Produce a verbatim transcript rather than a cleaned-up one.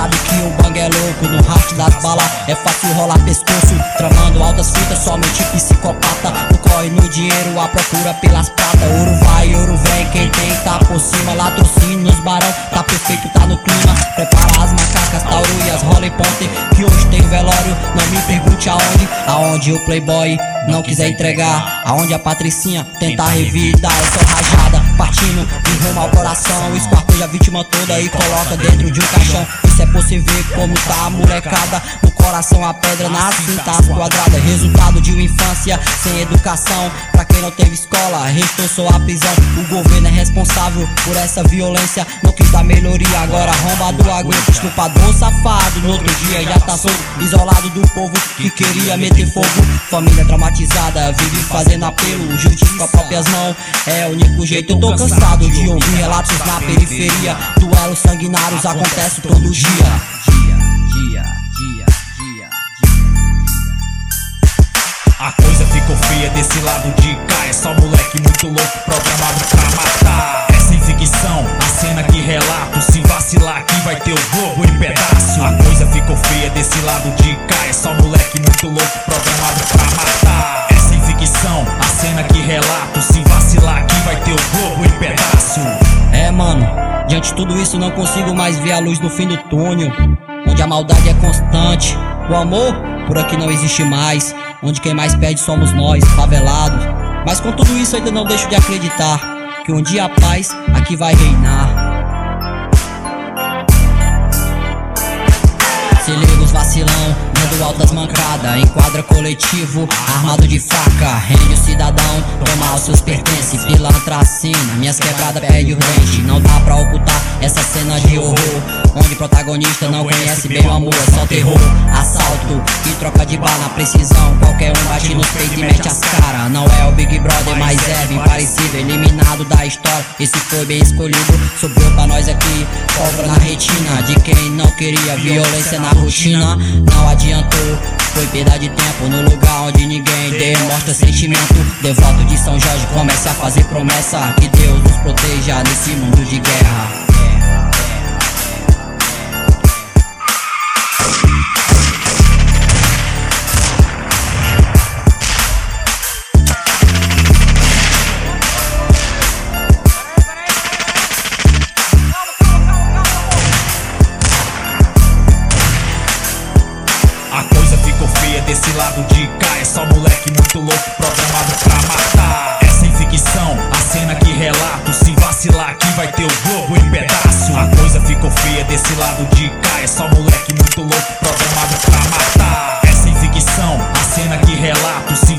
sabe que o bang é louco. No raste das balas é fácil rolar pescoço, tramando altas fitas, somente psicopata. No corre no dinheiro, a procura pelas pratas. Ouro vai, ouro vem, quem tem tá por cima. Latrocínio nos barão, tá perfeito, tá no clima. Prepara as macacas, tauru e as Holly Ponte, que hoje tem velório, não me pergunte aonde. Aonde o playboy não quiser entregar, aonde a patricinha tentar revidar. Eu sou rajada, partindo de rumo ao coração. Esquarteja a vítima toda e coloca dentro de um caixão. Isso é possível ver como tá a molecada. No coração a pedra, na cinta as quadradas. Resultado de uma infância sem educação. Pra quem não teve escola, restou só a prisão. O governo é responsável por essa violência. Não quis dar melhoria, agora arrombado aguenta. Estuprador safado, no outro dia já tá solto, isolado do povo que queria meter fogo. Família traumatizada, vive fazendo apelo. Justiça com as próprias mãos, é o único jeito. Eu tô cansado de ouvir relatos na periferia. Duelos sanguinários acontecem todo dia. Dia, dia, dia, dia, A coisa ficou feia desse lado de cá. É só moleque muito louco programado pra matar. É sem ficção, a cena que relato. Se vacilar aqui vai ter o globo em pedaço. A coisa ficou feia desse lado de cá. É só moleque muito louco programado pra matar. É sem ficção, a cena que relato. Se vacilar aqui vai ter o globo em pedaço. É, mano, diante de tudo isso não consigo mais ver a luz no fim do túnel, onde a maldade é constante. O amor por aqui não existe mais, onde quem mais perde somos nós, favelados. Mas com tudo isso ainda não deixo de acreditar que um dia a paz aqui vai reinar. Se liga os vacilão, dando altas mancadas. Enquadra coletivo, armado de faca. Rende o cidadão, toma os seus pertences. Pilantra assina, minhas quebradas perde o dente. Não dá pra ocultar essa cena de horror, onde protagonista não conhece bem o amor, é só terror. Assalto e troca de bala na precisão. Qualquer um bate nos peitos e mete as caras. Não é o Big Brother, mas é bem parecido. Eliminado da história, esse foi bem escolhido. Sobrou pra nós aqui, pólvora na retina de quem não queria violência na rotina. Não adiantou, foi perda de tempo no lugar onde ninguém demonstra sentimento. Devoto de São Jorge comece a fazer promessa que Deus nos proteja nesse mundo de guerra. Desse lado de cá é só moleque muito louco programado pra matar. É sem ficção, a cena que relato. Se vacilar aqui vai ter o globo em pedaço. A coisa ficou feia desse lado de cá. É só moleque muito louco programado pra matar. É sem ficção, a cena que relato. Se